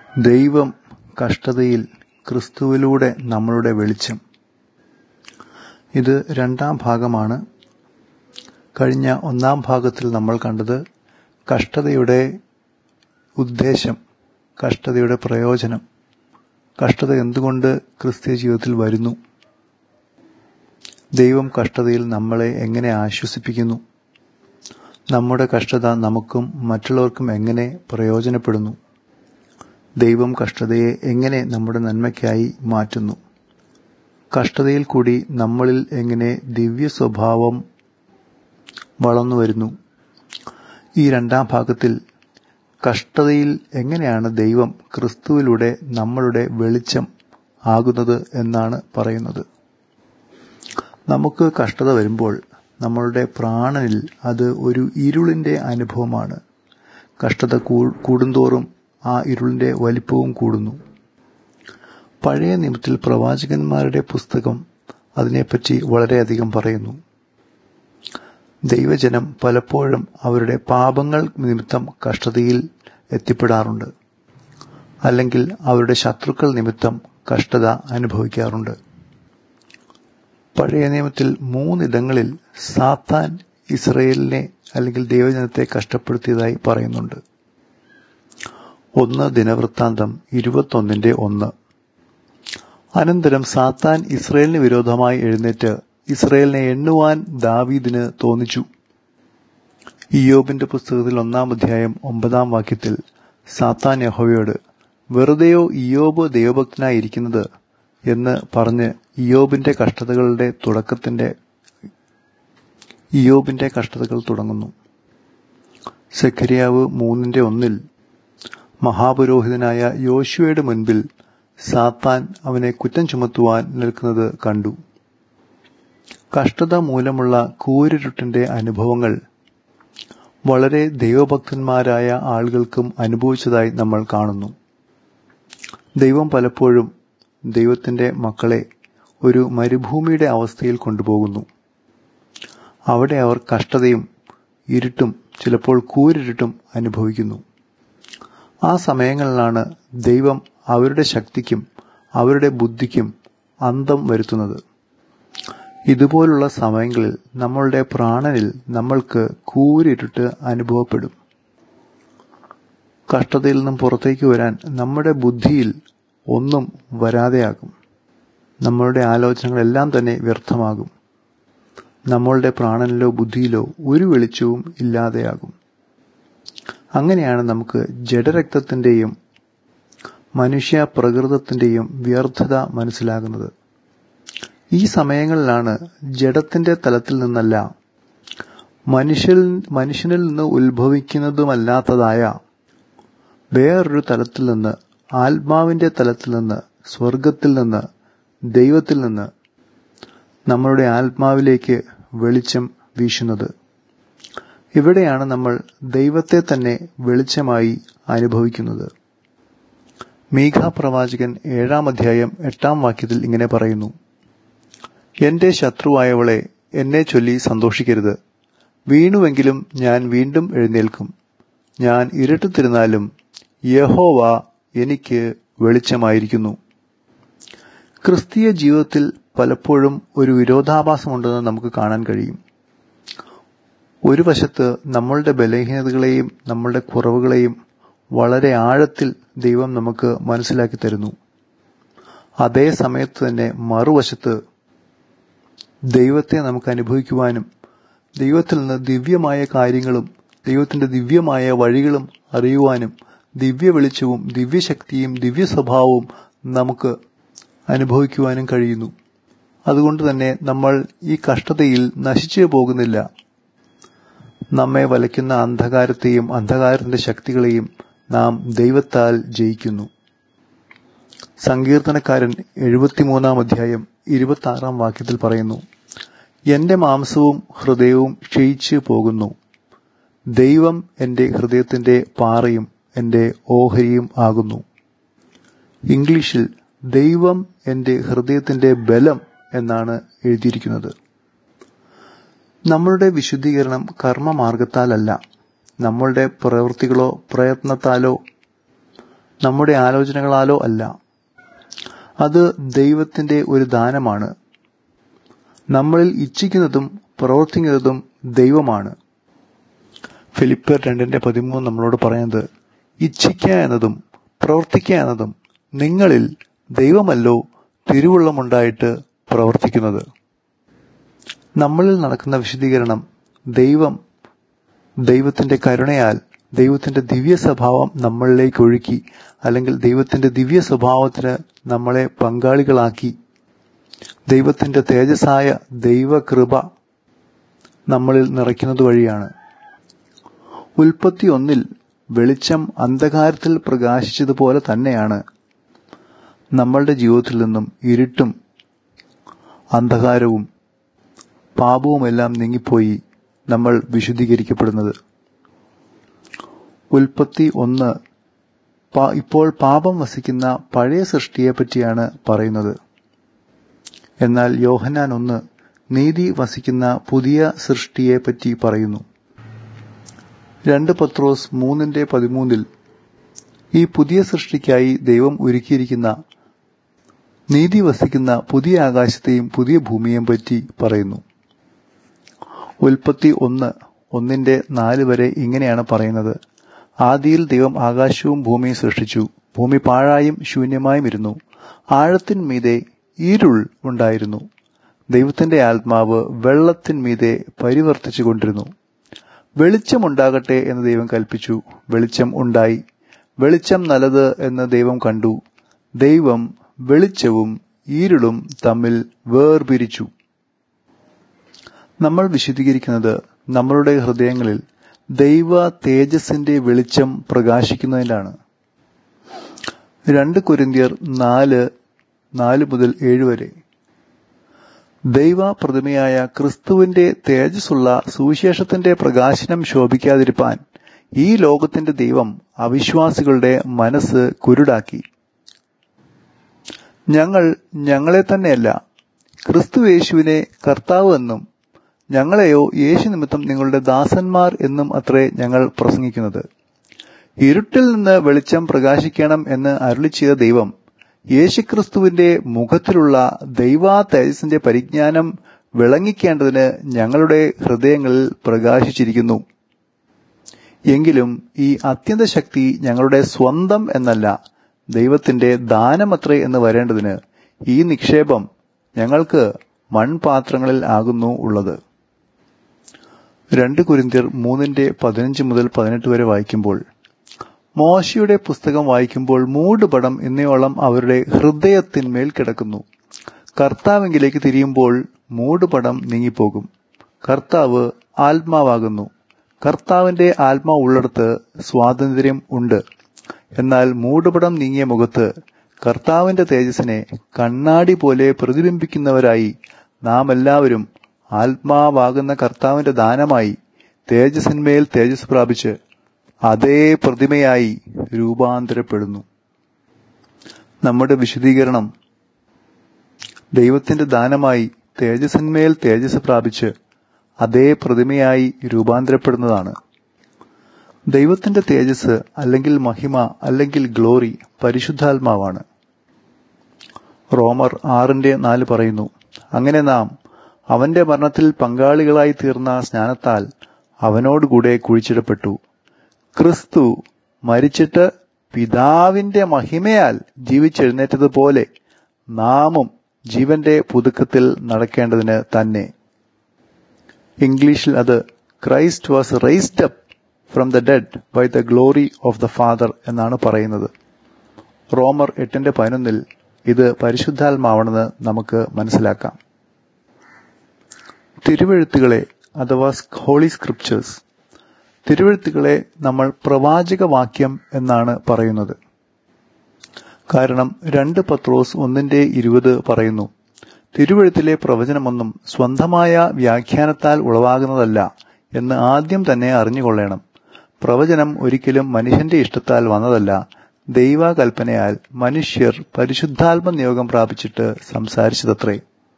ദൈവം കഷ്ടതയിൽ ക്രിസ്തുവിലൂടെ നമ്മളുടെ വെളിച്ചം. ഇത് രണ്ടാം ഭാഗമാണ്. കഴിഞ്ഞ ഒന്നാം ഭാഗത്തിൽ നമ്മൾ കണ്ടത് കഷ്ടതയുടെ ഉദ്ദേശം, കഷ്ടതയുടെ പ്രയോജനം, കഷ്ടത എന്തുകൊണ്ട് ക്രിസ്തീയ ജീവിതത്തിൽ വരുന്നു, ദൈവം കഷ്ടതയിൽ നമ്മളെ എങ്ങനെ ആശ്വസിപ്പിക്കുന്നു, നമ്മുടെ കഷ്ടത നമുക്കും മറ്റുള്ളവർക്കും എങ്ങനെ പ്രയോജനപ്പെടുന്നു, ദൈവം കഷ്ടതയെ എങ്ങനെ നമ്മുടെ നന്മയ്ക്കായി മാറ്റുന്നു, കഷ്ടതയിൽ കൂടി നമ്മളിൽ എങ്ങനെ ദിവ്യ സ്വഭാവം വളർന്നു വരുന്നു. ഈ രണ്ടാം ഭാഗത്തിൽ കഷ്ടതയിൽ എങ്ങനെയാണ് ദൈവം ക്രിസ്തുവിലൂടെ നമ്മളുടെ വെളിച്ചം ആകുന്നത് എന്നാണ് പറയുന്നത്. നമുക്ക് കഷ്ടത വരുമ്പോൾ നമ്മളുടെ പ്രാണനിൽ അത് ഒരു ഇരുളിന്റെ അനുഭവമാണ്. കഷ്ടത കൂടുന്തോറും ആ ഇരുളിന്റെ വലിപ്പവും കൂടുന്നു. പഴയ നിയമത്തിൽ പ്രവാചകന്മാരുടെ പുസ്തകം അതിനെപ്പറ്റി വളരെയധികം പറയുന്നു. ദൈവജനം പലപ്പോഴും അവരുടെ പാപങ്ങൾ നിമിത്തം കഷ്ടതയിൽ എത്തിപ്പെടാറുണ്ട്, അല്ലെങ്കിൽ അവരുടെ ശത്രുക്കൾ നിമിത്തം കഷ്ടത അനുഭവിക്കാറുണ്ട്. പഴയ നിയമത്തിൽ 3 ഇടങ്ങളിൽ സാത്താൻ ഇസ്രയേലിനെ അല്ലെങ്കിൽ ദൈവജനത്തെ കഷ്ടപ്പെടുത്തിയതായി പറയുന്നുണ്ട്. 1 ദിനവൃത്താന്തം 21:1. അനന്തരം സാത്താൻ ഇസ്രയേലിന് വിരോധമായി എഴുന്നേറ്റ് ഇസ്രയേലിനെ എണ്ണുവാൻ ദാവീദിന് തോന്നിച്ചു. ഇയ്യോബിന്റെ പുസ്തകത്തിൽ 1-ാം അധ്യായം 9-ാം വാക്യത്തിൽ സാത്താൻ യഹോവയോട്, വെറുതെയോ ഇയ്യോബ് ദൈവഭക്തനായിരിക്കുന്നത് എന്ന് പറഞ്ഞ് ഇയ്യോബിന്റെ കഷ്ടതകൾ തുടങ്ങുന്നു. സെഖര്യാവ് 3:1 മഹാപുരോഹിതനായ യോശുവയുടെ മുൻപിൽ സാത്താൻ അവനെ കുറ്റം ചുമത്തുവാൻ നിൽക്കുന്നത് കണ്ടു. കഷ്ടത മൂലമുള്ള കൂരിരുട്ടിന്റെ അനുഭവങ്ങൾ വളരെ ദൈവഭക്തന്മാരായ ആളുകൾക്കും അനുഭവിച്ചതായി നമ്മൾ കാണുന്നു. ദൈവം പലപ്പോഴും ദൈവത്തിന്റെ മക്കളെ ഒരു മരുഭൂമിയുടെ അവസ്ഥയിൽ കൊണ്ടുപോകുന്നു. അവിടെ അവർ കഷ്ടതയും ഇരുട്ടും ചിലപ്പോൾ കൂരിരുട്ടും അനുഭവിക്കുന്നു. ആ സമയങ്ങളിലാണ് ദൈവം അവരുടെ ശക്തിക്കും അവരുടെ ബുദ്ധിക്കും അന്തം വരുത്തുന്നത്. ഇതുപോലുള്ള സമയങ്ങളിൽ നമ്മളുടെ പ്രാണനിൽ നമ്മൾക്ക് കൂരിരുട്ട് അനുഭവപ്പെടും. കഷ്ടതയിൽ നിന്നും പുറത്തേക്ക് വരാൻ നമ്മുടെ ബുദ്ധിയിൽ ഒന്നും വരാതെയാകും. നമ്മളുടെ ആലോചനകളെല്ലാം തന്നെ വ്യർത്ഥമാകും. നമ്മളുടെ പ്രാണനിലോ ബുദ്ധിയിലോ ഒരു വെളിച്ചവും ഇല്ലാതെയാകും. അങ്ങനെയാണ് നമുക്ക് ജഡരക്തത്തിന്റെയും മനുഷ്യ പ്രകൃതത്തിന്റെയും വ്യർത്ഥത മനസ്സിലാകുന്നത്. ഈ സമയങ്ങളിലാണ് ജഡത്തിന്റെ തലത്തിൽ നിന്നല്ല, മനുഷ്യനിൽ നിന്ന് ഉത്ഭവിക്കുന്നതുമല്ലാത്തതായ വേറൊരു തലത്തിൽ നിന്ന്, ആത്മാവിന്റെ തലത്തിൽ നിന്ന്, സ്വർഗത്തിൽ നിന്ന്, ദൈവത്തിൽ നിന്ന് നമ്മളുടെ ആത്മാവിലേക്ക് വെളിച്ചം വീശുന്നത്. ഇവിടെയാണ് നമ്മൾ ദൈവത്തെ തന്നെ വെളിച്ചമായി അനുഭവിക്കുന്നത്. മീഖാ പ്രവാചകൻ 7-ാം അധ്യായം 8-ാം വാക്യത്തിൽ ഇങ്ങനെ പറയുന്നു, എന്റെ ശത്രുവായവളെ എന്നെ ചൊല്ലി സന്തോഷിക്കരുത്. വീണുവെങ്കിലും ഞാൻ വീണ്ടും എഴുന്നേൽക്കും. ഞാൻ ഇരുട്ടത്തിരുന്നാലും യഹോവ എനിക്ക് വെളിച്ചമായിരിക്കുന്നു. ക്രിസ്തീയ ജീവിതത്തിൽ പലപ്പോഴും ഒരു വിരോധാഭാസമുണ്ടെന്ന് നമുക്ക് കാണാൻ കഴിയും. ഒരു വശത്ത് നമ്മളുടെ ബലഹീനതകളെയും നമ്മളുടെ കുറവുകളെയും വളരെ ആഴത്തിൽ ദൈവം നമുക്ക് മനസ്സിലാക്കി തരുന്നു. അതേ സമയത്ത് തന്നെ മറുവശത്ത് ദൈവത്തെ നമുക്ക് അനുഭവിക്കുവാനും ദൈവത്തിൽ നിന്ന് ദിവ്യമായ കാര്യങ്ങളും ദൈവത്തിന്റെ ദിവ്യമായ വഴികളും അറിയുവാനും ദിവ്യ വെളിച്ചവും ദിവ്യശക്തിയും ദിവ്യ സ്വഭാവവും നമുക്ക് അനുഭവിക്കുവാനും കഴിയുന്നു. അതുകൊണ്ട് തന്നെ നമ്മൾ ഈ കഷ്ടതയിൽ നശിച്ചു പോകുന്നില്ല. നമ്മെ വലയ്ക്കുന്ന അന്ധകാരത്തെയും അന്ധകാരത്തിന്റെ ശക്തികളെയും നാം ദൈവത്താൽ ജയിക്കുന്നു. സങ്കീർത്തനക്കാരൻ 73-ാം അധ്യായം 26-ാം വാക്യത്തിൽ പറയുന്നു, എന്റെ മാംസവും ഹൃദയവും ക്ഷയിച്ചു പോകുന്നു. ദൈവം എന്റെ ഹൃദയത്തിന്റെ പാറയും എന്റെ ഓഹരിയും ആകുന്നു. ഇംഗ്ലീഷിൽ ദൈവം എന്റെ ഹൃദയത്തിന്റെ ബലം എന്നാണ് എഴുതിയിരിക്കുന്നത്. നമ്മളുടെ വിശുദ്ധീകരണം കർമ്മമാർഗത്താലല്ല, നമ്മളുടെ പ്രവൃത്തികളോ പ്രയത്നത്താലോ നമ്മുടെ ആലോചനകളാലോ അല്ല. അത് ദൈവത്തിന്റെ ഒരു ദാനമാണ്. നമ്മളിൽ ഇച്ഛിക്കുന്നതും പ്രവർത്തിക്കുന്നതും ദൈവമാണ്. ഫിലിപ്പിയർ 2:13 നമ്മളോട് പറയുന്നത്, ഇച്ഛിക്കുക എന്നതും പ്രവർത്തിക്കുക എന്നതും നിങ്ങളിൽ ദൈവമല്ലോ തിരുവുള്ളമുണ്ടായിട്ട് പ്രവർത്തിക്കുന്നത്. നമ്മളിൽ നടക്കുന്ന വിശുദ്ധീകരണം ദൈവത്തിന്റെ കരുണയാൽ ദൈവത്തിന്റെ ദിവ്യ സ്വഭാവം നമ്മളിലേക്ക് ഒഴുക്കി, അല്ലെങ്കിൽ ദൈവത്തിന്റെ ദിവ്യ സ്വഭാവത്തിന് നമ്മളെ പങ്കാളികളാക്കി, ദൈവത്തിന്റെ തേജസ്സായ ദൈവകൃപ നമ്മളിൽ നിറയ്ക്കുന്നത് വഴിയാണ്. ഉൽപ്പത്തി 1 വെളിച്ചം അന്ധകാരത്തിൽ പ്രകാശിച്ചതുപോലെ തന്നെയാണ് നമ്മളുടെ ജീവിതത്തിൽ നിന്നും ഇരുട്ടും അന്ധകാരവും പാപവുമെല്ലാം നീങ്ങിപ്പോയി നമ്മൾ വിശുദ്ധീകരിക്കപ്പെടുന്നത്. ഉൽപ്പത്തി 1 ഇപ്പോൾ പാപം വസിക്കുന്ന പഴയ സൃഷ്ടിയെ പറ്റിയാണ് പറയുന്നത്. എന്നാൽ യോഹന്നാൻ 1 നീതി വസിക്കുന്ന പുതിയ സൃഷ്ടിയെ പറ്റി പറയുന്നു. 2 പത്രോസ് 3:13 ഈ പുതിയ സൃഷ്ടിക്കായി ദൈവം ഒരുക്കിയിരിക്കുന്ന നീതി വസിക്കുന്ന പുതിയ ആകാശത്തെയും പുതിയ ഭൂമിയെയും പറ്റി പറയുന്നു. ഉൽപ്പത്തി 1:4 വരെ ഇങ്ങനെയാണ് പറയുന്നത്, ആദിയിൽ ദൈവം ആകാശവും ഭൂമിയും സൃഷ്ടിച്ചു. ഭൂമി പാഴായും ശൂന്യമായും ഇരുന്നു. ആഴത്തിന്മീതെ ഇരുൾ ഉണ്ടായിരുന്നു. ദൈവത്തിന്റെ ആത്മാവ് വെള്ളത്തിന്മീതെ പരിവർത്തിച്ചു കൊണ്ടിരുന്നു. വെളിച്ചമുണ്ടാകട്ടെ എന്ന് ദൈവം കൽപ്പിച്ചു. വെളിച്ചം ഉണ്ടായി. വെളിച്ചം നല്ലത് എന്ന് ദൈവം കണ്ടു. ദൈവം വെളിച്ചവും ഇരുളും തമ്മിൽ വേർപിരിച്ചു. നമ്മൾ വിശുദ്ധീകരിക്കുന്നത് നമ്മളുടെ ഹൃദയങ്ങളിൽ ദൈവ തേജസ്സിന്റെ വെളിച്ചം പ്രകാശിക്കുന്നതിനാണ്. 2 കൊരിന്ത്യർ 4:4-7 വരെ ദൈവ പ്രതിമയായ ക്രിസ്തുവിന്റെ തേജസ്സുള്ള സുവിശേഷത്തിന്റെ പ്രകാശനം ശോഭിക്കാതിരിപ്പാൻ ഈ ലോകത്തിന്റെ ദൈവം അവിശ്വാസികളുടെ മനസ്സ് കുരുടാക്കി. ഞങ്ങൾ ഞങ്ങളെ തന്നെയല്ല, ക്രിസ്തു യേശുവിനെ കർത്താവ് എന്നും ഞങ്ങളെയോ യേശു നിമിത്തം നിങ്ങളുടെ ദാസന്മാർ എന്നും അത്രേ ഞങ്ങൾ പ്രസംഗിക്കുന്നത്. ഇരുട്ടിൽ നിന്ന് വെളിച്ചം പ്രകാശിക്കണം എന്ന് അരുളിച്ചെയ്ത ദൈവം യേശുക്രിസ്തുവിന്റെ മുഖത്തിലുള്ള ദൈവാ തേജസ്സിന്റെ പരിജ്ഞാനം വിളങ്ങിക്കേണ്ടതിന് ഞങ്ങളുടെ ഹൃദയങ്ങളിൽ പ്രകാശിച്ചിരിക്കുന്നു. എങ്കിലും ഈ അത്യന്ത ശക്തി ഞങ്ങളുടെ സ്വന്തം എന്നല്ല, ദൈവത്തിന്റെ ദാനമത്രേ എന്ന് വരേണ്ടതിന് ഈ നിക്ഷേപം ഞങ്ങൾക്ക് മൺപാത്രങ്ങളിൽ ആകുന്നു ഉള്ളത്. 2 കൊരിന്ത്യർ 3:15-18 വരെ വായിക്കുമ്പോൾ, മോശയുടെ പുസ്തകം വായിക്കുമ്പോൾ മൂടുപടം എന്നോളം അവരുടെ ഹൃദയത്തിന്മേൽ കിടക്കുന്നു. കർത്താവിങ്കിലേക്ക് തിരിയുമ്പോൾ മൂടുപടം നീങ്ങിപ്പോകും. കർത്താവ് ആത്മാവാകുന്നു. കർത്താവിന്റെ ആത്മാവ് ഉള്ളിടത്ത് സ്വാതന്ത്ര്യം ഉണ്ട്. എന്നാൽ മൂടുപടം നീങ്ങിയ മുഖത്ത് കർത്താവിന്റെ തേജസ്സിനെ കണ്ണാടി പോലെ പ്രതിബിംബിക്കുന്നവരായി നാം എല്ലാവരും ആത്മാവാകുന്ന കർത്താവിന്റെ ദാനമായി തേജസ്സിന്മേൽ തേജസ് പ്രാപിച്ച് അതേ പ്രതിമയായി രൂപാന്തരപ്പെടുന്നു. നമ്മുടെ വിശുദ്ധീകരണം ദൈവത്തിന്റെ ദാനമായി തേജസ്സിന്മേൽ തേജസ് പ്രാപിച്ച് അതേ പ്രതിമയായി രൂപാന്തരപ്പെടുന്നതാണ്. ദൈവത്തിന്റെ തേജസ് അല്ലെങ്കിൽ മഹിമ അല്ലെങ്കിൽ ഗ്ലോറി പരിശുദ്ധാത്മാവാണ്. റോമർ 6:4 പറയുന്നു, അങ്ങനെ നാം അവന്റെ മരണത്തിൽ പങ്കാളികളായി തീർന്ന സ്നാനത്താൽ അവനോടുകൂടെ കുഴിച്ചിടപ്പെട്ടു. ക്രിസ്തു മരിച്ചിട്ട് പിതാവിന്റെ മഹിമയാൽ ജീവിച്ചെഴുന്നേറ്റതുപോലെ നാമും ജീവന്റെ പുതുക്കത്തിൽ നടക്കേണ്ടതിന് തന്നെ. ഇംഗ്ലീഷിൽ അത് Christ was raised up from the dead by the glory of the Father എന്നാണ് പറയുന്നത്. റോമർ 8:11 ഇത് പരിശുദ്ധാത്മാവാണെന്ന് നമുക്ക് മനസ്സിലാക്കാം. തിരുവെഴുത്തുകളെ അഥവാ ഹോളി സ്ക്രിപ്ചേഴ്സ്, തിരുവെഴുത്തുകളെ നമ്മൾ പ്രവാചക വാക്യം എന്നാണ് പറയുന്നത്. കാരണം 2 പത്രോസ് 1:20 പറയുന്നു, തിരുവെഴുത്തിലെ പ്രവചനമൊന്നും സ്വന്തമായ വ്യാഖ്യാനത്താൽ ഉളവാകുന്നതല്ല എന്ന് ആദ്യം തന്നെ അറിഞ്ഞുകൊള്ളണം. പ്രവചനം ഒരിക്കലും മനുഷ്യന്റെ ഇഷ്ടത്താൽ വന്നതല്ല, ദൈവകൽപ്പനയാൽ മനുഷ്യർ പരിശുദ്ധാത്മ നിയോഗം പ്രാപിച്ചിട്ട് സംസാരിച്ചതത്രേ.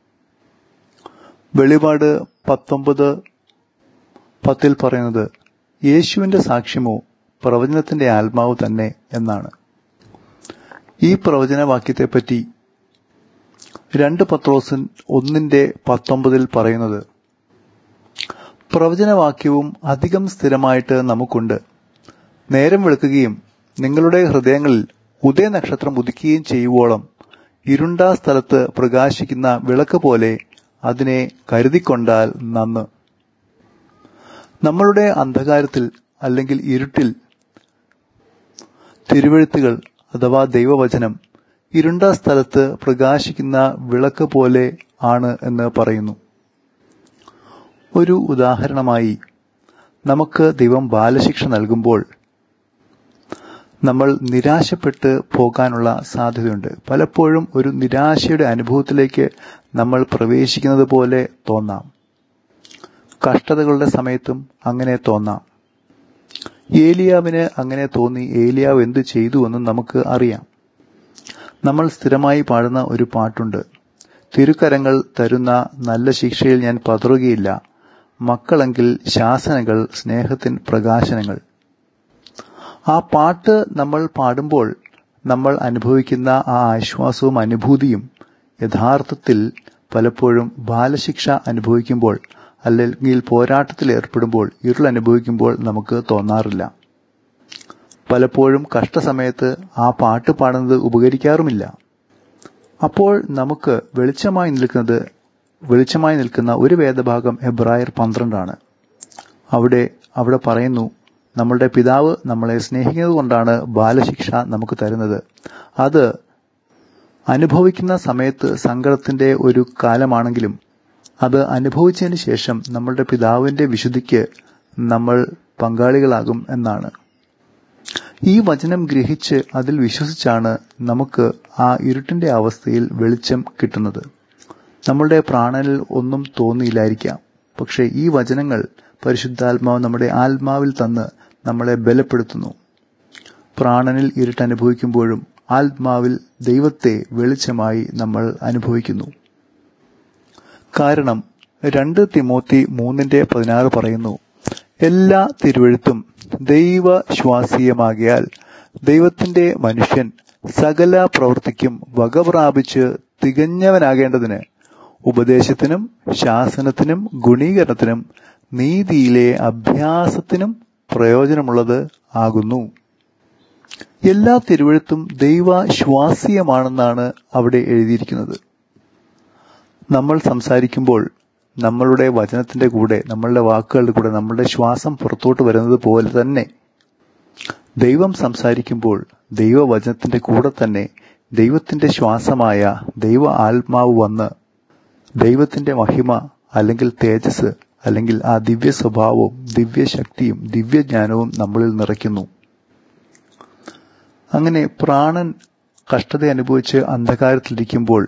വെളിപാട് 19:10 പറയുന്നത് യേശുവിന്റെ സാക്ഷ്യമോ പ്രവചനത്തിന്റെ ആത്മാവ് തന്നെ എന്നാണ്. ഈ പ്രവചനവാക്യത്തെപ്പറ്റി 2 പത്രോസ് 1:19 പറയുന്നത്, പ്രവചനവാക്യവും അധികം സ്ഥിരമായിട്ട് നമുക്കുണ്ട്. നേരം വെളുക്കുകയും നിങ്ങളുടെ ഹൃദയങ്ങളിൽ ഉദയനക്ഷത്രം ഉദിക്കുകയും ചെയ്യുവോളം ഇരുണ്ട സ്ഥലത്ത് പ്രകാശിക്കുന്ന വിളക്ക് പോലെ അതിനെ കരുതിക്കൊണ്ടാൽ നന്ന്. നമ്മളുടെ അന്ധകാരത്തിൽ അല്ലെങ്കിൽ ഇരുട്ടിൽ തിരുവെഴുത്തുകൾ അഥവാ ദൈവവചനം ഇരുണ്ട സ്ഥലത്ത് പ്രകാശിക്കുന്ന വിളക്ക് പോലെ ആണ് എന്ന് പറയുന്നു. ഒരു ഉദാഹരണമായി, നമുക്ക് ദൈവം ബാലശിക്ഷ നൽകുമ്പോൾ നമ്മൾ നിരാശപ്പെട്ട് പോകാനുള്ള സാധ്യതയുണ്ട്. പലപ്പോഴും ഒരു നിരാശയുടെ അനുഭവത്തിലേക്ക് നമ്മൾ പ്രവേശിക്കുന്നത് പോലെ തോന്നാം. കഷ്ടതകളുടെ സമയത്തും അങ്ങനെ തോന്നാം. ഏലിയാവിന് അങ്ങനെ തോന്നി. ഏലിയാവ് എന്ത് ചെയ്തു എന്നും നമുക്ക് അറിയാം. നമ്മൾ സ്ഥിരമായി പാടുന്ന ഒരു പാട്ടുണ്ട്, തിരുക്കരങ്ങൾ തരുന്ന നല്ല ശിക്ഷയിൽ ഞാൻ പതറുകയില്ല, മക്കളെങ്കിൽ ശാസനകൾ, സ്നേഹത്തിൻ പ്രകാശനങ്ങൾ. ആ പാട്ട് നമ്മൾ പാടുമ്പോൾ നമ്മൾ അനുഭവിക്കുന്ന ആ ആശ്വാസവും അനുഭൂതിയും യഥാർത്ഥത്തിൽ പലപ്പോഴും ബാലശിക്ഷ അനുഭവിക്കുമ്പോൾ അല്ലെങ്കിൽ പോരാട്ടത്തിൽ ഏർപ്പെടുമ്പോൾ, ഇരുൾ അനുഭവിക്കുമ്പോൾ നമുക്ക് തോന്നാറില്ല. പലപ്പോഴും കഷ്ടസമയത്ത് ആ പാട്ട് പാടുന്നത് ഉപകരിക്കാറുമില്ല. അപ്പോൾ നമുക്ക് വെളിച്ചമായി നിൽക്കുന്ന ഒരു വേദഭാഗം എബ്രായർ 12 അവിടെ പറയുന്നു, നമ്മളുടെ പിതാവ് നമ്മളെ സ്നേഹിക്കുന്നത് കൊണ്ടാണ് ബാലശിക്ഷ നമുക്ക് തരുന്നത്. അത് അനുഭവിക്കുന്ന സമയത്ത് സങ്കടത്തിന്റെ ഒരു കാലമാണെങ്കിലും അത് അനുഭവിച്ചതിന് ശേഷം നമ്മളുടെ പിതാവിന്റെ വിശുദ്ധിക്ക് നമ്മൾ പങ്കാളികളാകും എന്നാണ്. ഈ വചനം ഗ്രഹിച്ച് അതിൽ വിശ്വസിച്ചാണ് നമുക്ക് ആ ഇരുട്ടിന്റെ അവസ്ഥയിൽ വെളിച്ചം കിട്ടുന്നത്. നമ്മളുടെ പ്രാണനിൽ ഒന്നും തോന്നിയില്ലായിരിക്കാം, പക്ഷെ ഈ വചനങ്ങൾ പരിശുദ്ധാത്മാവ് നമ്മുടെ ആത്മാവിൽ തന്ന് നമ്മളെ ബലപ്പെടുത്തുന്നു. പ്രാണനിൽ ഇരുട്ടനുഭവിക്കുമ്പോഴും ആത്മാവിൽ ദൈവത്തെ വെളിച്ചമായി നമ്മൾ അനുഭവിക്കുന്നു. കാരണം 2 തിമോത്തി 3:16 പറയുന്നു, എല്ലാ തിരുവെഴുത്തും ദൈവശ്വാസീയമാകയാൽ ദൈവത്തിന്റെ മനുഷ്യൻ സകല പ്രവൃത്തിക്കും വകപ്രാപിച്ച് തികഞ്ഞവനാകേണ്ടതിന് ഉപദേശത്തിനും ശാസനത്തിനും ഗുണീകരണത്തിനും നീതിയിലെ അഭ്യാസത്തിനും പ്രയോജനമുള്ളത് ആകുന്നു. എല്ലാ തിരുവെഴുത്തും ദൈവശ്വാസീയമാണെന്നാണ് അവിടെ എഴുതിയിരിക്കുന്നത്. നമ്മൾ സംസാരിക്കുമ്പോൾ നമ്മളുടെ വചനത്തിന്റെ കൂടെ, നമ്മളുടെ വാക്കുകളുടെ കൂടെ നമ്മളുടെ ശ്വാസം പുറത്തോട്ട് വരുന്നത് പോലെ തന്നെ ദൈവം സംസാരിക്കുമ്പോൾ ദൈവവചനത്തിന്റെ കൂടെ തന്നെ ദൈവത്തിന്റെ ശ്വാസമായ ദൈവ ആത്മാവ് വന്ന് ദൈവത്തിന്റെ മഹിമ അല്ലെങ്കിൽ തേജസ് അല്ലെങ്കിൽ ആ ദിവ്യ സ്വഭാവവും ദിവ്യശക്തിയും ദിവ്യജ്ഞാനവും നമ്മളിൽ നിറയ്ക്കുന്നു. അങ്ങനെ പ്രാണൻ കഷ്ടത അനുഭവിച്ച് അന്ധകാരത്തിലിരിക്കുമ്പോൾ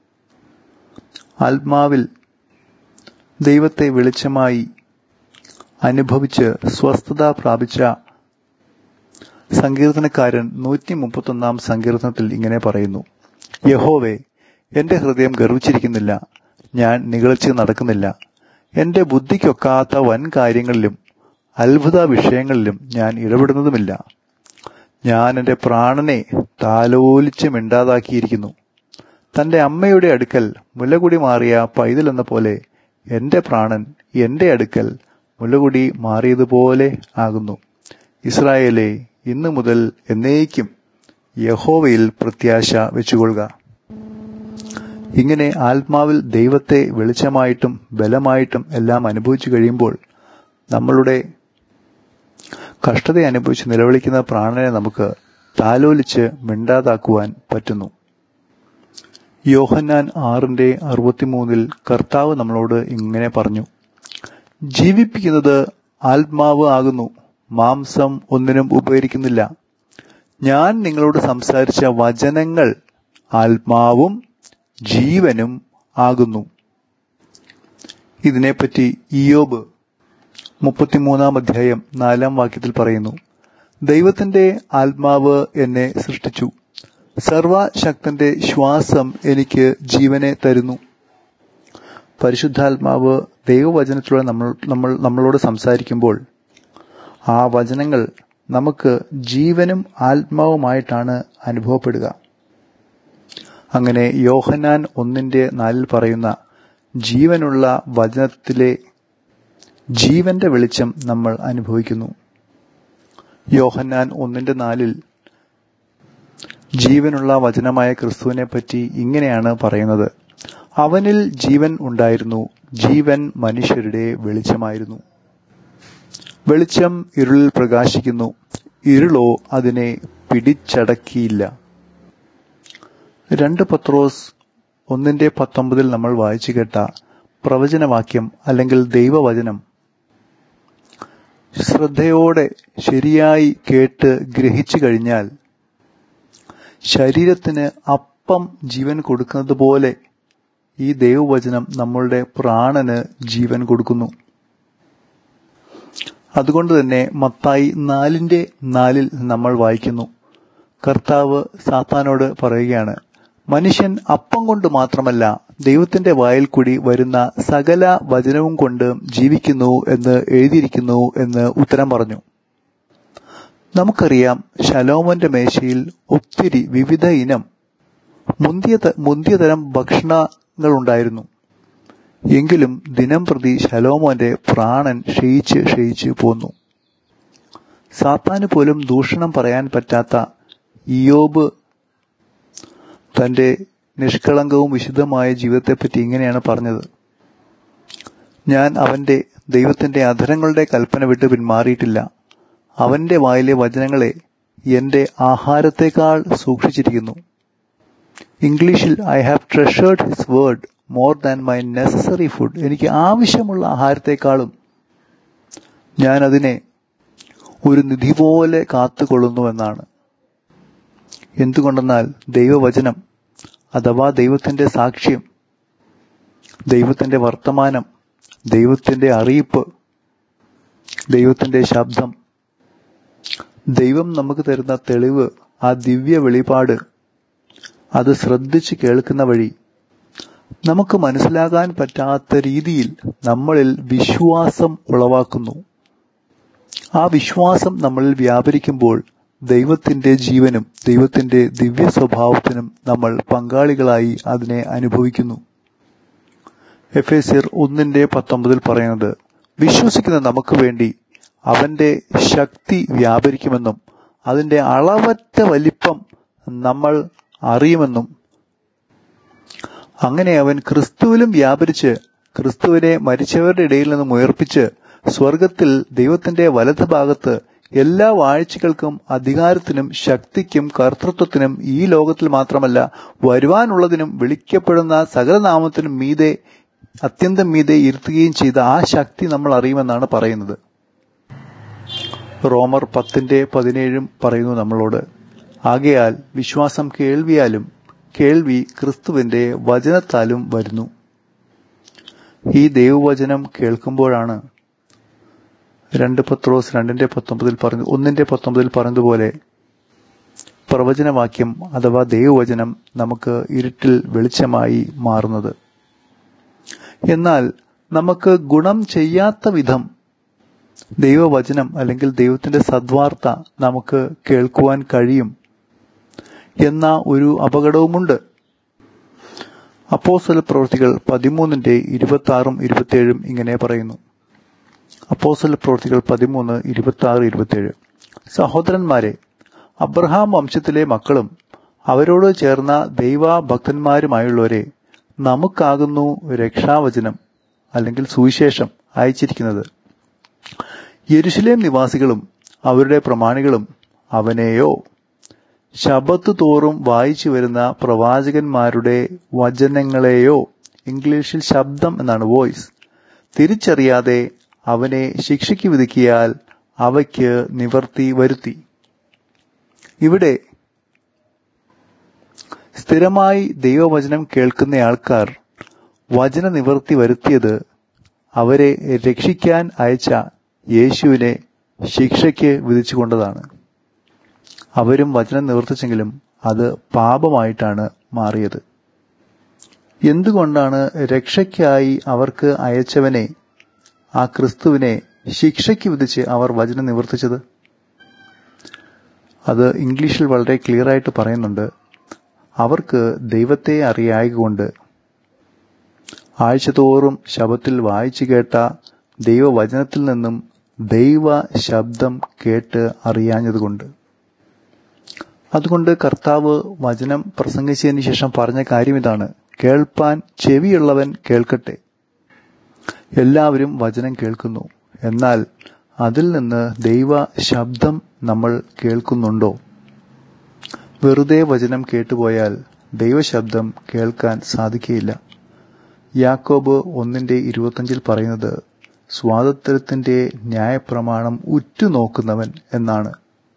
ആത്മാവിൽ ദൈവത്തെ വെളിച്ചമായി അനുഭവിച്ച് സ്വസ്ഥത പ്രാപിച്ച സങ്കീർത്തനക്കാരൻ 131 സങ്കീർത്തനത്തിൽ ഇങ്ങനെ പറയുന്നു, യഹോവേ, എന്റെ ഹൃദയം ഗർവിച്ചിരിക്കുന്നില്ല, ഞാൻ നിഗളിച്ച് നടക്കുന്നില്ല. എന്റെ ബുദ്ധിക്കൊക്കാത്ത വൻ കാര്യങ്ങളിലും അത്ഭുത വിഷയങ്ങളിലും ഞാൻ ഇടപെടുന്നതുമില്ല. ഞാൻ എന്റെ പ്രാണനെ താലോലിച്ച് മിണ്ടാതാക്കിയിരിക്കുന്നു. തന്റെ അമ്മയുടെ അടുക്കൽ മുലകുടി മാറിയ പൈതൽ എന്ന പോലെ എന്റെ പ്രാണൻ എന്റെ അടുക്കൽ മുലകുടി മാറിയതുപോലെ ആകുന്നു. ഇസ്രായേലേ, ഇന്നു മുതൽ എന്നേക്കും യഹോവയിൽ പ്രത്യാശ വെച്ചുകൊള്ളുക. ഇങ്ങനെ ആത്മാവിൽ ദൈവത്തെ വെളിച്ചമായിട്ടും ബലമായിട്ടും എല്ലാം അനുഭവിച്ചു കഴിയുമ്പോൾ നമ്മളുടെ കഷ്ടത അനുഭവിച്ച് നിലവിളിക്കുന്ന പ്രാണനെ നമുക്ക് താലോലിച്ച് മിണ്ടാതാക്കുവാൻ പറ്റുന്നു. യോഹന്നാൻ 6:63 കർത്താവ് നമ്മളോട് ഇങ്ങനെ പറഞ്ഞു, ജീവിപ്പിക്കുന്നത് ആത്മാവ് ആകുന്നു, മാംസം ഒന്നിനും ഉപകരിക്കുന്നില്ല. ഞാൻ നിങ്ങളോട് സംസാരിച്ച വചനങ്ങൾ ആത്മാവും ജീവനും ആകുന്നു. ഇതിനെപ്പറ്റി ഇയ്യോബ് 33:4 പറയുന്നു, ദൈവത്തിന്റെ ആത്മാവ് എന്നെ സൃഷ്ടിച്ചു, സർവശക്തന്റെ ശ്വാസം എനിക്ക് ജീവനെ തരുന്നു. പരിശുദ്ധാത്മാവ് ദൈവവചനത്തിലൂടെ നമ്മളോട് സംസാരിക്കുമ്പോൾ ആ വചനങ്ങൾ നമുക്ക് ജീവനും ആത്മാവുമായിട്ടാണ് അനുഭവപ്പെടുക. അങ്ങനെ യോഹന്നാൻ 1:4 പറയുന്ന ജീവനുള്ള വചനത്തിലെ ജീവന്റെ വെളിച്ചം നമ്മൾ അനുഭവിക്കുന്നു. യോഹന്നാൻ 1:4 ജീവനുള്ള വചനമായ ക്രിസ്തുവിനെ പറ്റി ഇങ്ങനെയാണ് പറയുന്നത്: അവനിൽ ജീവൻ ഉണ്ടായിരുന്നു, ജീവൻ മനുഷ്യരുടെ വെളിച്ചമായിരുന്നു. വെളിച്ചം ഇരുളിൽ പ്രകാശിക്കുന്നു, ഇരുളോ അതിനെ പിടിച്ചടക്കിയില്ല. 2 പത്രോസ് 1:19 നമ്മൾ വായിച്ചു കേട്ട പ്രവചനവാക്യം അല്ലെങ്കിൽ ദൈവവചനം ശ്രദ്ധയോടെ ശരിയായി കേട്ട് ഗ്രഹിച്ചു കഴിഞ്ഞാൽ ശരീരത്തിന് അപ്പം ജീവൻ കൊടുക്കുന്നത് പോലെ ഈ ദൈവവചനം നമ്മളുടെ പ്രാണന് ജീവൻ കൊടുക്കുന്നു. അതുകൊണ്ട് തന്നെ മത്തായി 4:4 നമ്മൾ വായിക്കുന്നു, കർത്താവ് സാത്താനോട് പറയുകയാണ്, മനുഷ്യൻ അപ്പം കൊണ്ട് മാത്രമല്ല ദൈവത്തിന്റെ വായിൽ കൂടി വരുന്ന സകല വചനവും കൊണ്ട് ജീവിക്കുന്നു എന്ന് എഴുതിയിരിക്കുന്നു എന്ന് ഉത്തരം പറഞ്ഞു. നമുക്കറിയാം, ശലോമോന്റെ മേശയിൽ ഒത്തിരി വിവിധ ഇനം മുന്തിയതരം ഭക്ഷണങ്ങളുണ്ടായിരുന്നു. എങ്കിലും ദിനം പ്രതി ശലോമോന്റെ പ്രാണൻ ക്ഷയിച്ച് പോന്നു. സാത്താന് പോലും ദൂഷണം പറയാൻ പറ്റാത്ത ഇയ്യോബ് തന്റെ നിഷ്കളങ്കവും വിശുദ്ധമായ ജീവിതത്തെപ്പറ്റി ഇങ്ങനെയാണ് പറഞ്ഞത്: ഞാൻ അവന്റെ ദൈവത്തിന്റെ അധരങ്ങളുടെ കൽപ്പന വിട്ട് പിന്മാറിയിട്ടില്ല. അവന്റെ വായിലെ വചനങ്ങളെ എന്റെ ആഹാരത്തെക്കാൾ സൂക്ഷിച്ചിരിക്കുന്നു. ഇംഗ്ലീഷിൽ I have treasured his word more than my necessary food. എനിക്ക് ആവശ്യമുള്ള ആഹാരത്തെക്കാളും ഞാൻ അതിനെ ഒരു നിധി പോലെ കാത്തുകൊള്ളുന്നുവെന്നാണ്. എന്തുകൊണ്ടെന്നാൽ ദൈവവചനം അഥവാ ദൈവത്തിന്റെ സാക്ഷ്യം, ദൈവത്തിന്റെ വർത്തമാനം, ദൈവത്തിന്റെ അറിയിപ്പ്, ദൈവത്തിന്റെ ശബ്ദം, ദൈവം നമുക്ക് തരുന്ന തെളിവ്, ആ ദിവ്യ വെളിപാട്, അത് ശ്രദ്ധിച്ച് കേൾക്കുന്ന വഴി നമുക്ക് മനസ്സിലാകാൻ പറ്റാത്ത രീതിയിൽ നമ്മളിൽ വിശ്വാസം ഉളവാക്കുന്നു. ആ വിശ്വാസം നമ്മളിൽ വ്യാപരിക്കുമ്പോൾ ദൈവത്തിന്റെ ജീവനും ദൈവത്തിന്റെ ദിവ്യ സ്വഭാവത്തിനും നമ്മൾ പങ്കാളികളായി അതിനെ അനുഭവിക്കുന്നു. എഫേസ്യർ 1:19 പറയുന്നത്, വിശ്വസിക്കുന്ന നമുക്ക് വേണ്ടി അവന്റെ ശക്തി വ്യാപരിക്കുമെന്നും അതിന്റെ അളവറ്റ വലിപ്പം നമ്മൾ അറിയുമെന്നും, അങ്ങനെ അവൻ ക്രിസ്തുവിലും വ്യാപരിച്ച് ക്രിസ്തുവിനെ മരിച്ചവരുടെ ഇടയിൽ നിന്നും ഉയർപ്പിച്ച് സ്വർഗത്തിൽ ദൈവത്തിന്റെ വലതുഭാഗത്ത് എല്ലാ വാഴ്ചകൾക്കും അധികാരത്തിനും ശക്തിക്കും കർത്തൃത്വത്തിനും ഈ ലോകത്തിൽ മാത്രമല്ല വരുവാനുള്ളതിനും വിളിക്കപ്പെടുന്ന സകലനാമത്തിനും മീതെ, അത്യന്തം മീതെ ഇരുത്തുകയും ചെയ്ത ആ ശക്തി നമ്മൾ അറിയുമെന്നാണ് പറയുന്നത്. റോമർ 10:17 പറയുന്നു നമ്മളോട്, ആകയാൽ വിശ്വാസം കേൾവിയാലും കേൾവി ക്രിസ്തുവിന്റെ വചനത്താലും വരുന്നു. ഈ ദൈവവചനം കേൾക്കുമ്പോഴാണ് 2 പത്രോസ് 1:19 പറഞ്ഞതുപോലെ പ്രവചനവാക്യം അഥവാ ദൈവവചനം നമുക്ക് ഇരുട്ടിൽ വെളിച്ചമായി മാറുന്നത്. എന്നാൽ നമുക്ക് ഗുണം ചെയ്യാത്ത വിധം ദൈവവചനം അല്ലെങ്കിൽ ദൈവത്തിന്റെ സദ്വാർത്ത നമുക്ക് കേൾക്കുവാൻ കഴിയും എന്ന ഒരു അപകടവുമുണ്ട്. അപ്പോസ്തല പ്രവൃത്തികൾ 13:26-27 ഇങ്ങനെ പറയുന്നു. അപ്പോസ്തല പ്രവൃത്തികൾ 13:26-27 സഹോദരന്മാരെ, അബ്രഹാം വംശത്തിലെ മക്കളും അവരോട് ചേർന്ന ദൈവഭക്തന്മാരുമായുള്ളവരെ, നമുക്കാകുന്നു രക്ഷാവചനം അല്ലെങ്കിൽ സുവിശേഷം അയച്ചിരിക്കുന്നത്. യെരുശലേം നിവാസികളും അവരുടെ പ്രമാണികളും അവനെയോ ശബത്ത് തോറും വായിച്ചു വരുന്ന പ്രവാചകന്മാരുടെ വചനങ്ങളെയോ, ഇംഗ്ലീഷിൽ ശബ്ദം എന്നാണ് വോയിസ്, തിരിച്ചറിയാതെ അവനെ ശിക്ഷയ്ക്ക് വിധിക്കിയാൽ അവയ്ക്ക് നിവർത്തി വരുത്തി. ഇവിടെ സ്ഥിരമായി ദൈവവചനം കേൾക്കുന്ന ആൾക്കാർ വചന നിവർത്തി വരുത്തിയത് അവരെ രക്ഷിക്കാൻ അയച്ച യേശുവിനെ ശിക്ഷയ്ക്ക് വിധിച്ചുകൊണ്ടതാണ്. അവരും വചനം നിവർത്തിച്ചെങ്കിലും അത് പാപമായിട്ടാണ് മാറിയത്. എന്തുകൊണ്ടാണ് രക്ഷയ്ക്കായി അവർക്ക് അയച്ചവനെ, ആ ക്രിസ്തുവിനെ ശിക്ഷയ്ക്ക് വിധിച്ച് അവർ വചനം നിവർത്തിച്ചത്? അത് ഇംഗ്ലീഷിൽ വളരെ ക്ലിയർ ആയിട്ട് പറയുന്നുണ്ട്. അവർക്ക് ദൈവത്തെ അറിയായകൊണ്ട് ആഴ്ചതോറും ശബ്ബത്തിൽ വായിച്ചു കേട്ട ദൈവവചനത്തിൽ നിന്നും ദൈവ ശബ്ദം കേട്ട് അറിയാഞ്ഞതുകൊണ്ട്. അതുകൊണ്ട് കർത്താവ് വചനം പ്രസംഗിച്ചതിന് ശേഷം പറഞ്ഞ കാര്യം ഇതാണ്: കേൾപ്പാൻ ചെവിയുള്ളവൻ കേൾക്കട്ടെ. എല്ലാവരും വചനം കേൾക്കുന്നു. എന്നാൽ അതിൽ നിന്ന് ദൈവ ശബ്ദം നമ്മൾ കേൾക്കുന്നുണ്ടോ? വെറുതെ വചനം കേട്ടുപോയാൽ ദൈവശബ്ദം കേൾക്കാൻ സാധിക്കുകയില്ല. യാക്കോബ് 1:25 പറയുന്നത് സ്വാതന്ത്ര്യത്തിന്റെ ന്യായപ്രമാണം ഉറ്റുനോക്കുന്നവൻ എന്നാണ്.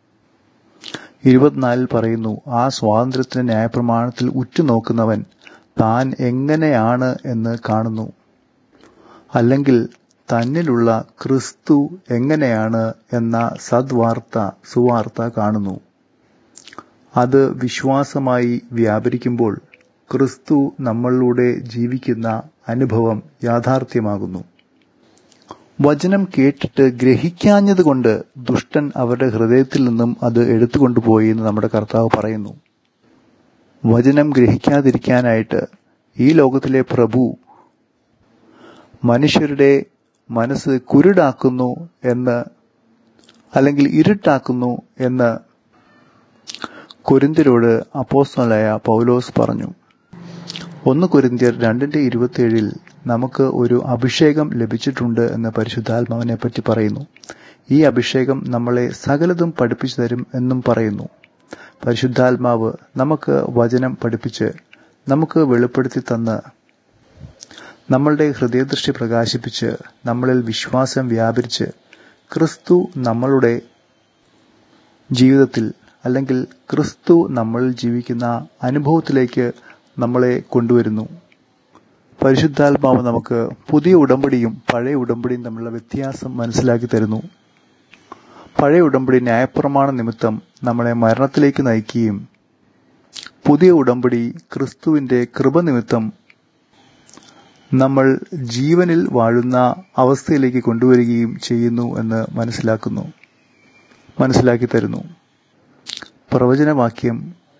24 പറയുന്നു, ആ സ്വാതന്ത്ര്യത്തിന്റെ ന്യായപ്രമാണത്തിൽ ഉറ്റുനോക്കുന്നവൻ താൻ എങ്ങനെയാണ് എന്ന് കാണുന്നു. അല്ലെങ്കിൽ തന്നിലുള്ള ക്രിസ്തു എങ്ങനെയാണ് എന്ന സുവാർത്ത കാണുന്നു. അത് വിശ്വാസമായി വ്യാപരിക്കുമ്പോൾ ക്രിസ്തു നമ്മളിലൂടെ ജീവിക്കുന്ന അനുഭവം യാഥാർത്ഥ്യമാകുന്നു. വചനം കേട്ടിട്ട് ഗ്രഹിക്കാഞ്ഞതുകൊണ്ട് ദുഷ്ടൻ അവരുടെ ഹൃദയത്തിൽ നിന്നും അത് എടുത്തുകൊണ്ടുപോയി എന്ന് നമ്മുടെ കർത്താവ് പറയുന്നു. വചനം ഗ്രഹിക്കാതിരിക്കാനായിട്ട് ഈ ലോകത്തിലെ പ്രഭു മനുഷ്യരുടെ മനസ്സ് കുരുടാക്കുന്നു എന്ന്, അല്ലെങ്കിൽ ഇരുട്ടാക്കുന്നു എന്ന് കൊരിന്ത്യരോട് അപ്പോസ്തലനായ പൗലോസ് പറഞ്ഞു. 1 കൊരിന്ത്യർ 2:27 നമുക്ക് ഒരു അഭിഷേകം ലഭിച്ചിട്ടുണ്ട് എന്ന് പരിശുദ്ധാത്മാവിനെ പറ്റി പറയുന്നു. ഈ അഭിഷേകം നമ്മളെ സകലതും പഠിപ്പിച്ചു തരും എന്നും പറയുന്നു. പരിശുദ്ധാത്മാവ് നമുക്ക് വചനം പഠിപ്പിച്ച് നമുക്ക് വെളിപ്പെടുത്തി തന്ന് നമ്മളുടെ ഹൃദയദൃഷ്ടി പ്രകാശിപ്പിച്ച് നമ്മളിൽ വിശ്വാസം വ്യാപരിച്ച് ക്രിസ്തു നമ്മളുടെ ജീവിതത്തിൽ, അല്ലെങ്കിൽ ക്രിസ്തു നമ്മളിൽ ജീവിക്കുന്ന അനുഭവത്തിലേക്ക് നമ്മളെ കൊണ്ടുവരുന്നു. പരിശുദ്ധാത്മാവ് നമുക്ക് പുതിയ ഉടമ്പടിയും പഴയ ഉടമ്പടിയും തമ്മിലുള്ള വ്യത്യാസം മനസ്സിലാക്കി തരുന്നു. പഴയ ഉടമ്പടി ന്യായപ്രമാണ നിമിത്തം നമ്മളെ മരണത്തിലേക്ക് നയിക്കുകയും പുതിയ ഉടമ്പടി ക്രിസ്തുവിന്റെ കൃപ നിമിത്തം നമ്മൾ ജീവനിൽ വാഴുന്ന അവസ്ഥയിലേക്ക് കൊണ്ടുവരികയും ചെയ്യുന്നു എന്ന് മനസ്സിലാക്കി തരുന്നു. പ്രവചനവാക്യം,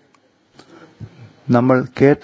നമ്മൾ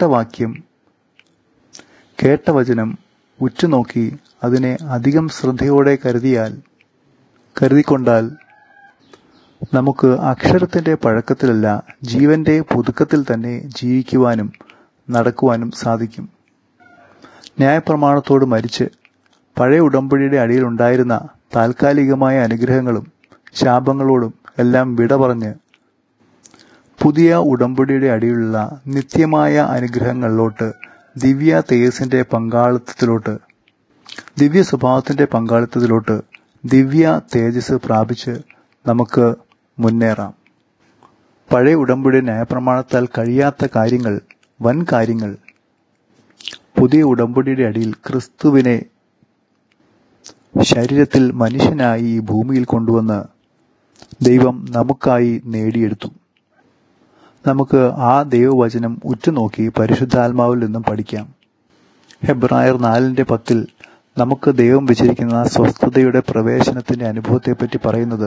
കേട്ട വചനം ഉറ്റുനോക്കി അതിനെ അധികം ശ്രദ്ധയോടെ കരുതിക്കൊണ്ടാൽ നമുക്ക് അക്ഷരത്തിന്റെ പഴക്കത്തിലല്ല, ജീവന്റെ പുതുക്കത്തിൽ തന്നെ ജീവിക്കുവാനും നടക്കുവാനും സാധിക്കും. ന്യായപ്രമാണത്തോട് മരിച്ച് പഴയ ഉടമ്പടിയുടെ അടിയിലുണ്ടായിരുന്ന താൽക്കാലികമായ അനുഗ്രഹങ്ങളും ശാപങ്ങളോടും എല്ലാം വിട പറഞ്ഞ് പുതിയ ഉടമ്പടിയുടെ അടിയിലുള്ള നിത്യമായ അനുഗ്രഹങ്ങളിലോട്ട്, ദിവ്യ തേജസ്സിന്റെ പങ്കാളിത്തത്തിലോട്ട്, ദിവ്യ സ്വഭാവത്തിന്റെ പങ്കാളിത്തത്തിലോട്ട്, ദിവ്യ തേജസ് പ്രാപിച്ച് നമുക്ക് മുന്നേറാം. പഴയ ഉടമ്പടിയുടെ ന്യായപ്രമാണത്താൽ കഴിയാത്ത കാര്യങ്ങൾ, വൻ കാര്യങ്ങൾ പുതിയ ഉടമ്പടിയുടെ അടിയിൽ ക്രിസ്തുവിനെ ശരീരത്തിൽ മനുഷ്യനായി ഈ ഭൂമിയിൽ കൊണ്ടുവന്ന് ദൈവം നമുക്കായി നേടിയെടുത്തു. നമുക്ക് ആ ദൈവവചനം ഉറ്റുനോക്കി പരിശുദ്ധാത്മാവിൽ നിന്നും പഠിക്കാം. ഹെബ്രായർ 4:10 നമുക്ക് ദൈവം വെച്ചിരിക്കുന്ന സ്വസ്ഥതയുടെ പ്രവേശനത്തിന്റെ അനുഭവത്തെപ്പറ്റി പറയുന്നത്.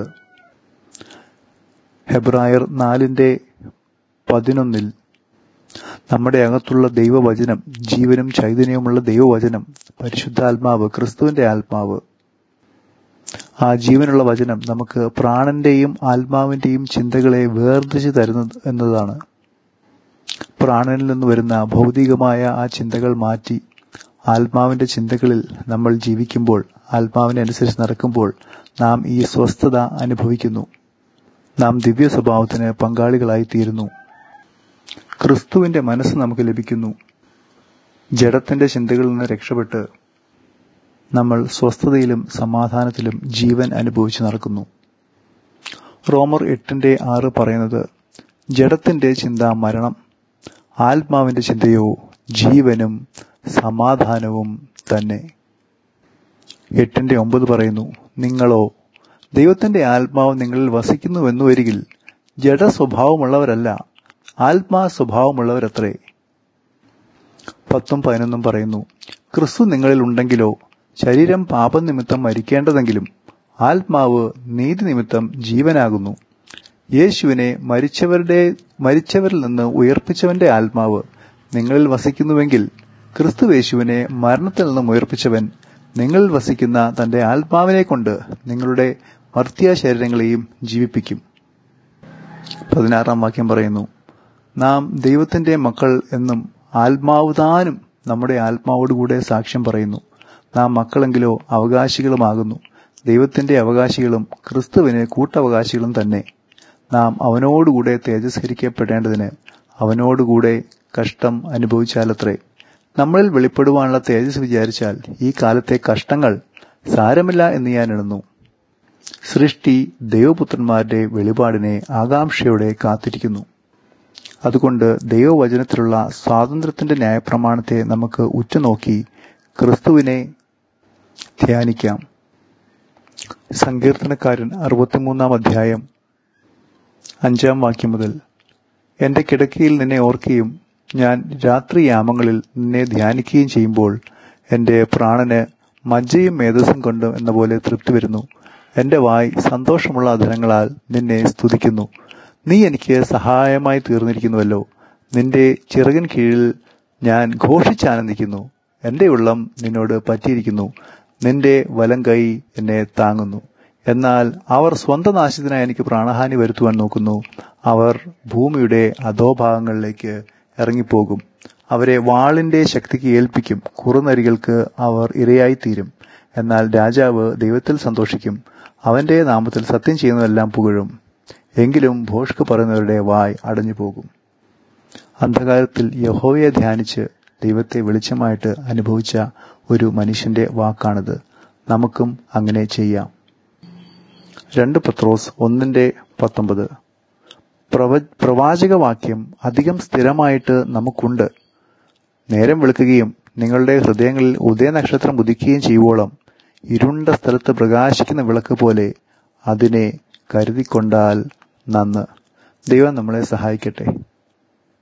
ഹെബ്രായർ 4:11 നമ്മുടെ അകത്തുള്ള ദൈവവചനം, ജീവനും ചൈതന്യവുമുള്ള ദൈവവചനം, പരിശുദ്ധാത്മാവ്, ക്രിസ്തുവിന്റെ ആത്മാവ്, ആ ജീവനുള്ള വചനം നമുക്ക് പ്രാണന്റെയും ആത്മാവിന്റെയും ചിന്തകളെ വേർതിരിച്ച് തരുന്നത് എന്നതാണ്. പ്രാണനിൽ നിന്ന് വരുന്ന ഭൗതികമായ ആ ചിന്തകൾ മാറ്റി ആത്മാവിന്റെ ചിന്തകളിൽ നമ്മൾ ജീവിക്കുമ്പോൾ, ആത്മാവിനെ അനുസരിച്ച് നടക്കുമ്പോൾ നാം ഈ സ്വസ്ഥത അനുഭവിക്കുന്നു. നാം ദിവ്യ സ്വഭാവത്തിന് പങ്കാളികളായി തീരുന്നു. ക്രിസ്തുവിന്റെ മനസ്സ് നമുക്ക് ലഭിക്കുന്നു. ജഡത്തിന്റെ ചിന്തകളിൽ നിന്ന് രക്ഷപ്പെട്ട് നമ്മൾ സ്വസ്ഥതയിലും സമാധാനത്തിലും ജീവൻ അനുഭവിച്ച് നടക്കുന്നു. റോമർ 8:6 പറയുന്നത്, ജഡത്തിന്റെ ചിന്ത മരണം, ആത്മാവിന്റെ ചിന്തയോ ജീവനും സമാധാനവും തന്നെ. 8:9 പറയുന്നു, നിങ്ങളോ ദൈവത്തിന്റെ ആത്മാവ് നിങ്ങളിൽ വസിക്കുന്നുവെന്നു വരികിൽ ജഡസ്വഭാവമുള്ളവരല്ല, ആത്മാ സ്വഭാവമുള്ളവരത്രേ. 10:11 പറയുന്നു, ക്രിസ്തു നിങ്ങളിൽ ഉണ്ടെങ്കിലോ ശരീരം പാപനിമിത്തം മരിക്കേണ്ടതെങ്കിലും ആത്മാവ് നീതി നിമിത്തം ജീവനാകുന്നു. യേശുവിനെ മരിച്ചവരിൽ നിന്ന് ഉയർപ്പിച്ചവന്റെ ആത്മാവ് നിങ്ങളിൽ വസിക്കുന്നുവെങ്കിൽ ക്രിസ്തുയേശുവിനെ മരണത്തിൽ നിന്നും ഉയർപ്പിച്ചവൻ നിങ്ങളിൽ വസിക്കുന്ന തന്റെ ആത്മാവിനെ കൊണ്ട് നിങ്ങളുടെ മർത്യ ശരീരങ്ങളെയും ജീവിപ്പിക്കും. 16 വാക്യം പറയുന്നു, നാം ദൈവത്തിന്റെ മക്കൾ എന്നും ആത്മാവ് താനും നമ്മുടെ ആത്മാവോടുകൂടെ സാക്ഷ്യം പറയുന്നു. നാം മക്കളെങ്കിലോ അവകാശികളുമാകുന്നു, ദൈവത്തിന്റെ അവകാശികളും ക്രിസ്തുവിന് കൂട്ടവകാശികളും തന്നെ. നാം അവനോടുകൂടെ തേജസ്കരിക്കപ്പെടേണ്ടതിന് അവനോടുകൂടെ കഷ്ടം അനുഭവിച്ചാലത്രേ. നമ്മളിൽ വെളിപ്പെടുവാനുള്ള തേജസ് വിചാരിച്ചാൽ ഈ കാലത്തെ കഷ്ടങ്ങൾ സാരമില്ല എന്ന് ഞാൻ എണ്ണുന്നു. സൃഷ്ടി ദൈവപുത്രന്മാരുടെ വെളിപാടിനെ ആകാംക്ഷയോടെ കാത്തിരിക്കുന്നു. അതുകൊണ്ട് ദൈവവചനത്തിലുള്ള സ്വാതന്ത്ര്യത്തിന്റെ ന്യായപ്രമാണത്തെ നമുക്ക് ഉറ്റുനോക്കി ക്രിസ്തുവിനെ ധ്യാനിക്കാം. സങ്കീർത്തനക്കാരൻ 63 അധ്യായം 5 വാക്യം മുതൽ, എന്റെ കിടക്കയിൽ നിന്നെ ഓർക്കുകയും ഞാൻ രാത്രിയാമങ്ങളിൽ നിന്നെ ധ്യാനിക്കുകയും ചെയ്യുമ്പോൾ എന്റെ പ്രാണന് മജ്ജയും മേധസ്സും കൊണ്ട് എന്ന പോലെ തൃപ്തി വരുന്നു. എന്റെ വായ് സന്തോഷമുള്ള അധരങ്ങളാൽ നിന്നെ സ്തുതിക്കുന്നു. നീ എനിക്ക് സഹായമായി തീർന്നിരിക്കുന്നുവല്ലോ. നിന്റെ ചിറകിൻ കീഴിൽ ഞാൻ ഘോഷിച്ചാനന്ദിക്കുന്നു. എന്റെ ഉള്ളം നിന്നോട് പറ്റിയിരിക്കുന്നു. നിന്റെ വലം കൈ എന്നെ താങ്ങുന്നു. എന്നാൽ അവർ സ്വന്തം നാശത്തിനായി എനിക്ക് പ്രാണഹാനി വരുത്തുവാൻ നോക്കുന്നു. അവർ ഭൂമിയുടെ അധോഭാഗങ്ങളിലേക്ക് ഇറങ്ങിപ്പോകും. അവരെ വാളിന്റെ ശക്തിക്ക് ഏൽപ്പിക്കും. കുറുനരികൾക്ക് അവർ ഇരയായിത്തീരും. എന്നാൽ രാജാവ് ദൈവത്തിൽ സന്തോഷിക്കും. അവന്റെ നാമത്തിൽ സത്യം ചെയ്യുന്നതെല്ലാം പുകഴും. എങ്കിലും ഭോഷ്ക് പറയുന്നവരുടെ വായ് അടഞ്ഞുപോകും. അന്ധകാരത്തിൽ യഹോവയെ ധ്യാനിച്ച് ദൈവത്തെ വെളിച്ചമായിട്ട് അനുഭവിച്ച ഒരു മനുഷ്യന്റെ വാക്കാണിത്. നമുക്കും അങ്ങനെ ചെയ്യാം. 2 പത്രോസ് 1:19. പ്രവാചകവാക്യം അധികം സ്ഥിരമായിട്ട് നമുക്കുണ്ട്. നേരം വെളുക്കുകയും നിങ്ങളുടെ ഹൃദയങ്ങളിൽ ഉദയനക്ഷത്രം ഉദിക്കുകയും ചെയ്യുവോളം ഇരുണ്ട സ്ഥലത്ത് പ്രകാശിക്കുന്ന വിളക്ക് പോലെ അതിനെ കരുതിക്കൊണ്ടാൽ നന്ന്. ദൈവം നമ്മളെ സഹായിക്കട്ടെ.